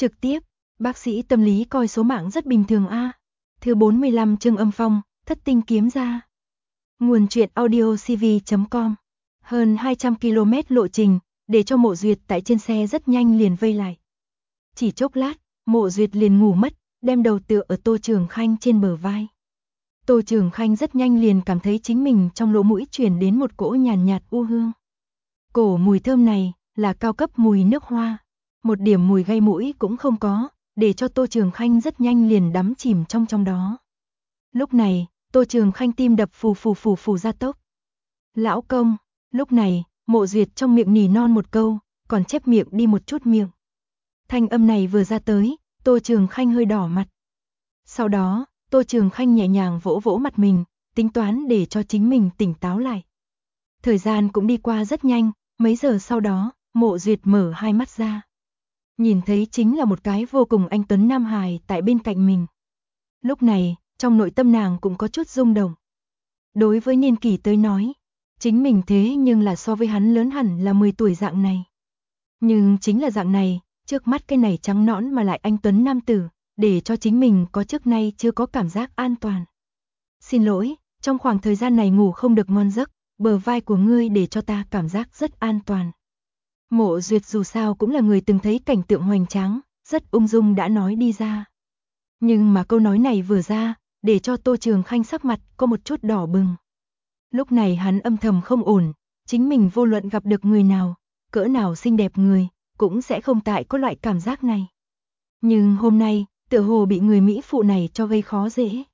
Trực tiếp, bác sĩ tâm lý coi số mạng rất bình thường a. Thứ 45 Trương Âm Phong, Thất Tinh Kiếm Ra. Nguồn truyện audio cv.com. Hơn 200 km lộ trình, để cho Mộ Duyệt tại trên xe rất nhanh liền vây lại. Chỉ chốc lát, Mộ Duyệt liền ngủ mất, đem đầu tựa ở Tô Trường Khanh trên bờ vai. Tô Trường Khanh rất nhanh liền cảm thấy chính mình trong lỗ mũi truyền đến một cỗ nhàn nhạt u hương. Cổ mùi thơm này là cao cấp mùi nước hoa, một điểm mùi gây mũi cũng không có, để cho Tô Trường Khanh rất nhanh liền đắm chìm trong đó. Lúc này, Tô Trường Khanh tim đập phù ra tốc. Lão công, lúc này, Mộ Duyệt trong miệng nỉ non một câu, còn chép miệng đi một chút miệng. Thanh âm này vừa ra tới, Tô Trường Khanh hơi đỏ mặt. Sau đó, Tô Trường Khanh nhẹ nhàng vỗ vỗ mặt mình, tính toán để cho chính mình tỉnh táo lại. Thời gian cũng đi qua rất nhanh, mấy giờ sau đó, Mộ Duyệt mở hai mắt ra. Nhìn thấy chính là một cái vô cùng anh tuấn nam hài tại bên cạnh mình. Lúc này, trong nội tâm nàng cũng có chút rung động. Đối với niên kỷ tới nói, chính mình thế nhưng là so với hắn lớn hẳn là 10 tuổi dạng này. Nhưng chính là dạng này, trước mắt cái này trắng nõn mà lại anh tuấn nam tử, để cho chính mình có trước nay chưa có cảm giác an toàn. Xin lỗi, trong khoảng thời gian này ngủ không được ngon giấc, bờ vai của ngươi để cho ta cảm giác rất an toàn. Mộ Duyệt dù sao cũng là người từng thấy cảnh tượng hoành tráng, rất ung dung đã nói đi ra. Nhưng mà câu nói này vừa ra, để cho Tô Trường Khanh sắc mặt có một chút đỏ bừng. Lúc này hắn âm thầm không ổn, chính mình vô luận gặp được người nào, cỡ nào xinh đẹp người, cũng sẽ không tại có loại cảm giác này. Nhưng hôm nay, tựa hồ bị người Mỹ phụ này cho gây khó dễ.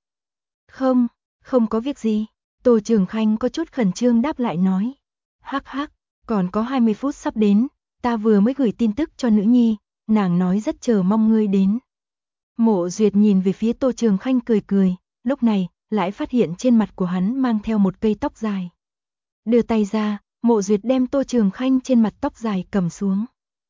Không có việc gì, Tô Trường Khanh có chút khẩn trương đáp lại nói. Hắc hắc, còn có 20 phút sắp đến, ta vừa mới gửi tin tức cho nữ nhi, nàng nói rất chờ mong ngươi đến. Mộ Duyệt nhìn về phía Tô Trường Khanh cười cười, lúc này, lại phát hiện trên mặt của hắn mang theo một cây tóc dài. Đưa tay ra, Mộ Duyệt đem Tô Trường Khanh trên mặt tóc dài cầm xuống.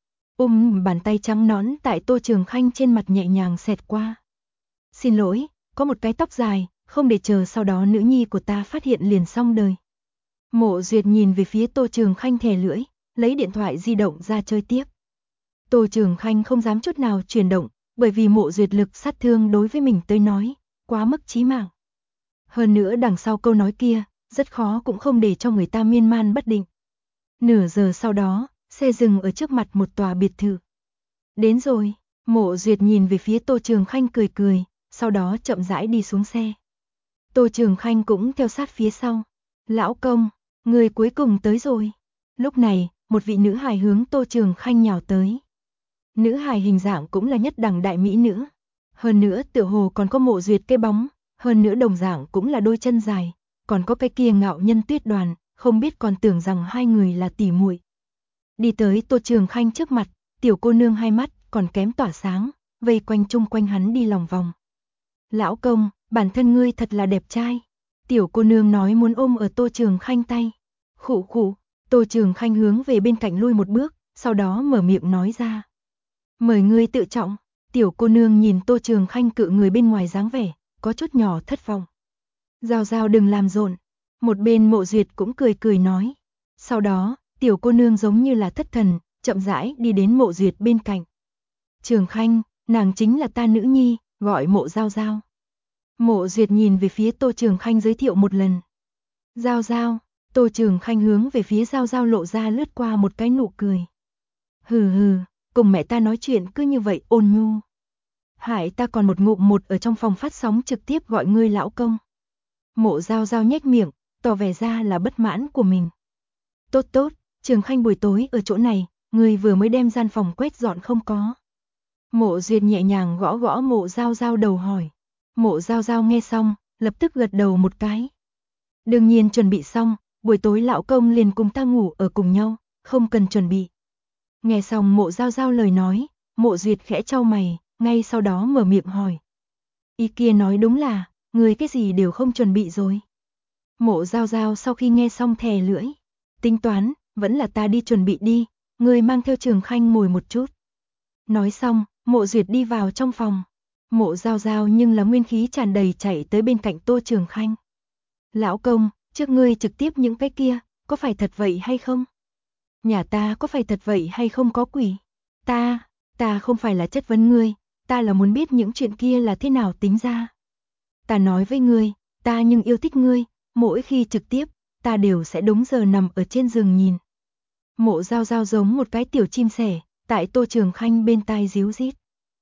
Bàn tay trắng nõn tại Tô Trường Khanh trên mặt nhẹ nhàng xẹt qua. Xin lỗi, có một cái tóc dài, không để chờ sau đó nữ nhi của ta phát hiện liền xong đời. Mộ Duyệt nhìn về phía Tô Trường Khanh thè lưỡi, lấy điện thoại di động ra chơi tiếp. Tô Trường Khanh không dám chút nào chuyển động, bởi vì Mộ Duyệt lực sát thương đối với mình tới nói, quá mức chí mạng. Hơn nữa đằng sau câu nói kia, rất khó cũng không để cho người ta miên man bất định. Nửa giờ sau đó, xe dừng ở trước mặt một tòa biệt thự. Đến rồi, Mộ Duyệt nhìn về phía Tô Trường Khanh cười cười, sau đó chậm rãi đi xuống xe. Tô Trường Khanh cũng theo sát phía sau. Lão công, người cuối cùng tới rồi. Lúc này, một vị nữ hài hướng Tô Trường Khanh nhào tới. Nữ hài hình dạng cũng là nhất đẳng đại mỹ nữ. Hơn nữa tựa hồ còn có Mộ Duyệt cái bóng, hơn nữa đồng dạng cũng là đôi chân dài, còn có cái kia ngạo nhân Tuyết Đoàn, không biết còn tưởng rằng hai người là tỉ muội. Đi tới Tô Trường Khanh trước mặt, tiểu cô nương hai mắt còn kém tỏa sáng, vây quanh chung quanh hắn đi lòng vòng. Lão công, bản thân ngươi thật là đẹp trai. Tiểu cô nương nói muốn ôm ở Tô Trường Khanh tay. Khụ khụ, Tô Trường Khanh hướng về bên cạnh lui một bước, sau đó mở miệng nói ra. Mời ngươi tự trọng. Tiểu cô nương nhìn Tô Trường Khanh cự người bên ngoài dáng vẻ, có chút nhỏ thất vọng. Giao giao đừng làm rộn. Một bên Mộ Duyệt cũng cười cười nói. Sau đó, tiểu cô nương giống như là thất thần, chậm rãi đi đến Mộ Duyệt bên cạnh. Trường Khanh, nàng chính là ta nữ nhi, gọi Mộ Giao Giao. Mộ Duyệt nhìn về phía Tô Trường Khanh giới thiệu một lần. Giao Giao, Tô Trường Khanh hướng về phía Giao Giao lộ ra lướt qua một cái nụ cười. Hừ, cùng mẹ ta nói chuyện cứ như vậy ôn nhu. Hại ta còn một ngụm một ở trong phòng phát sóng trực tiếp gọi ngươi lão công. Mộ Giao Giao nhếch miệng, tỏ vẻ ra là bất mãn của mình. Tốt, Trường Khanh buổi tối ở chỗ này, ngươi vừa mới đem gian phòng quét dọn không có. Mộ Duyệt nhẹ nhàng gõ gõ Mộ Giao Giao đầu hỏi. Mộ Giao Giao nghe xong, lập tức gật đầu một cái. Đương nhiên chuẩn bị xong, buổi tối lão công liền cùng ta ngủ ở cùng nhau, không cần chuẩn bị. Nghe xong Mộ Giao Giao lời nói, Mộ Duyệt khẽ chau mày, ngay sau đó mở miệng hỏi. Ý kia nói đúng là, người cái gì đều không chuẩn bị rồi. Mộ Giao Giao sau khi nghe xong thè lưỡi, tính toán, vẫn là ta đi chuẩn bị đi, người mang theo Trường Khanh ngồi một chút. Nói xong, Mộ Duyệt đi vào trong phòng. Mộ Giao Giao nhưng là nguyên khí tràn đầy chạy tới bên cạnh Tô Trường Khanh. Lão công, trước ngươi trực tiếp những cái kia, có phải thật vậy hay không? Nhà ta có phải thật vậy hay không có quỷ? Ta không phải là chất vấn ngươi, ta là muốn biết những chuyện kia là thế nào tính ra. Ta nói với ngươi, ta nhưng yêu thích ngươi, mỗi khi trực tiếp, ta đều sẽ đúng giờ nằm ở trên giường nhìn. Mộ Giao Giao giống một cái tiểu chim sẻ, tại Tô Trường Khanh bên tai ríu rít.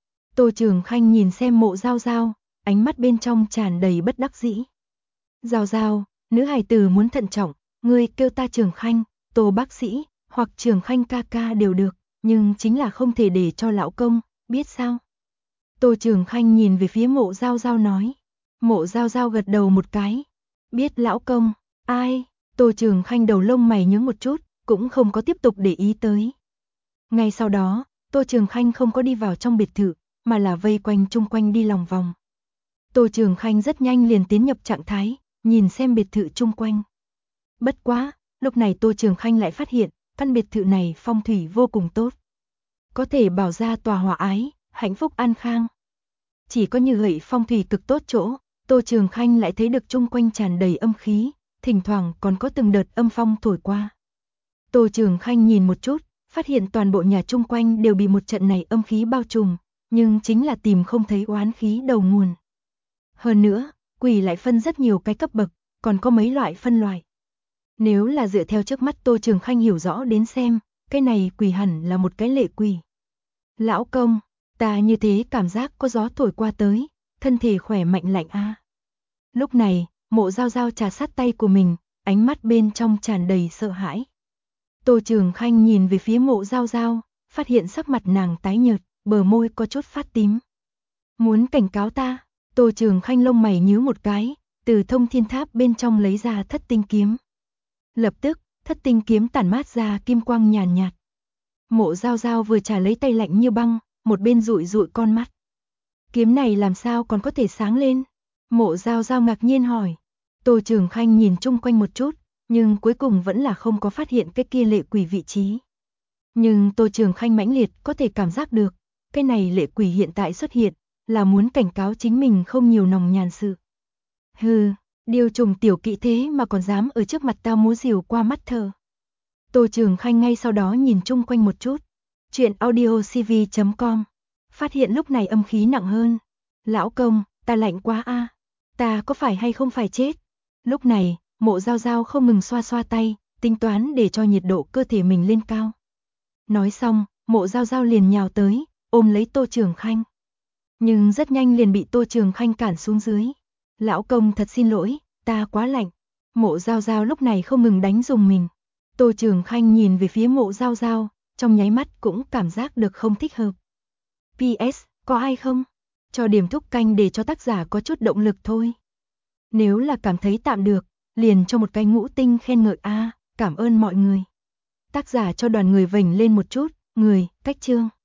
Tô Trường Khanh nhìn xem Mộ Giao Giao, ánh mắt bên trong tràn đầy bất đắc dĩ. Giao Giao, nữ hài tử muốn thận trọng, ngươi kêu ta Trường Khanh, Tô bác sĩ, hoặc Trường Khanh ca ca đều được, nhưng chính là không thể để cho lão công, biết sao? Tô Trường Khanh nhìn về phía Mộ Giao Giao nói. Mộ Giao Giao gật đầu một cái. Biết lão công, ai? Tô Trường Khanh đầu lông mày nhướng một chút, cũng không có tiếp tục để ý tới. Ngay sau đó, Tô Trường Khanh không có đi vào trong biệt thự, mà là vây quanh chung quanh đi lòng vòng. Tô Trường Khanh rất nhanh liền tiến nhập trạng thái, nhìn xem biệt thự chung quanh. Bất quá, lúc này Tô Trường Khanh lại phát hiện, căn biệt thự này phong thủy vô cùng tốt. Có thể bảo ra tòa hòa ái, hạnh phúc an khang. Chỉ có như vậy phong thủy cực tốt chỗ, Tô Trường Khanh lại thấy được chung quanh tràn đầy âm khí, thỉnh thoảng còn có từng đợt âm phong thổi qua. Tô Trường Khanh nhìn một chút, phát hiện toàn bộ nhà chung quanh đều bị một trận này âm khí bao trùm, nhưng chính là tìm không thấy oán khí đầu nguồn. Hơn nữa, quỷ lại phân rất nhiều cái cấp bậc, còn có mấy loại phân loại. Nếu là dựa theo trước mắt Tô Trường Khanh hiểu rõ đến xem, cái này quỷ hẳn là một cái lệ quỷ. Lão công, ta như thế cảm giác có gió thổi qua tới, thân thể khỏe mạnh lạnh a. Lúc này, Mộ Giao Giao trà sát tay của mình, ánh mắt bên trong tràn đầy sợ hãi. Tô Trường Khanh nhìn về phía Mộ Giao Giao, phát hiện sắc mặt nàng tái nhợt, bờ môi có chút phát tím. Muốn cảnh cáo ta? Tô Trường Khanh lông mày nhíu một cái, từ thông thiên tháp bên trong lấy ra thất tinh kiếm. Lập tức, thất tinh kiếm tản mát ra kim quang nhàn nhạt. Mộ Giao Giao vừa trả lấy tay lạnh như băng, một bên dụi dụi con mắt. Kiếm này làm sao còn có thể sáng lên? Mộ Giao Giao ngạc nhiên hỏi. Tô Trường Khanh nhìn chung quanh một chút, nhưng cuối cùng vẫn là không có phát hiện cái kia lệ quỷ vị trí. Nhưng Tô Trường Khanh mãnh liệt có thể cảm giác được, cái này lệ quỷ hiện tại xuất hiện, là muốn cảnh cáo chính mình không nhiều nòng nhàn sự. Hừ, điều trùng tiểu kỵ thế mà còn dám ở trước mặt tao múa rìu qua mắt thờ. Tô Trường Khanh ngay sau đó nhìn chung quanh một chút. Chuyện audiocv.com. Phát hiện lúc này âm khí nặng hơn. Lão công, ta lạnh quá a. Ta có phải hay không phải chết? Lúc này, Mộ Giao Giao không ngừng xoa xoa tay, tính toán để cho nhiệt độ cơ thể mình lên cao. Nói xong, Mộ Giao Giao liền nhào tới, ôm lấy Tô Trường Khanh. Nhưng rất nhanh liền bị Tô Trường Khanh cản xuống dưới. Lão công thật xin lỗi, ta quá lạnh. Mộ Giao Giao lúc này không ngừng đánh dùng mình. Tô Trường Khanh nhìn về phía Mộ Giao Giao, trong nháy mắt cũng cảm giác được không thích hợp. PS, có ai không? Cho điểm thúc canh để cho tác giả có chút động lực thôi. Nếu là cảm thấy tạm được, liền cho một cái ngũ tinh khen ngợi a, cảm ơn mọi người. Tác giả cho đoàn người vểnh lên một chút, người, cách chương.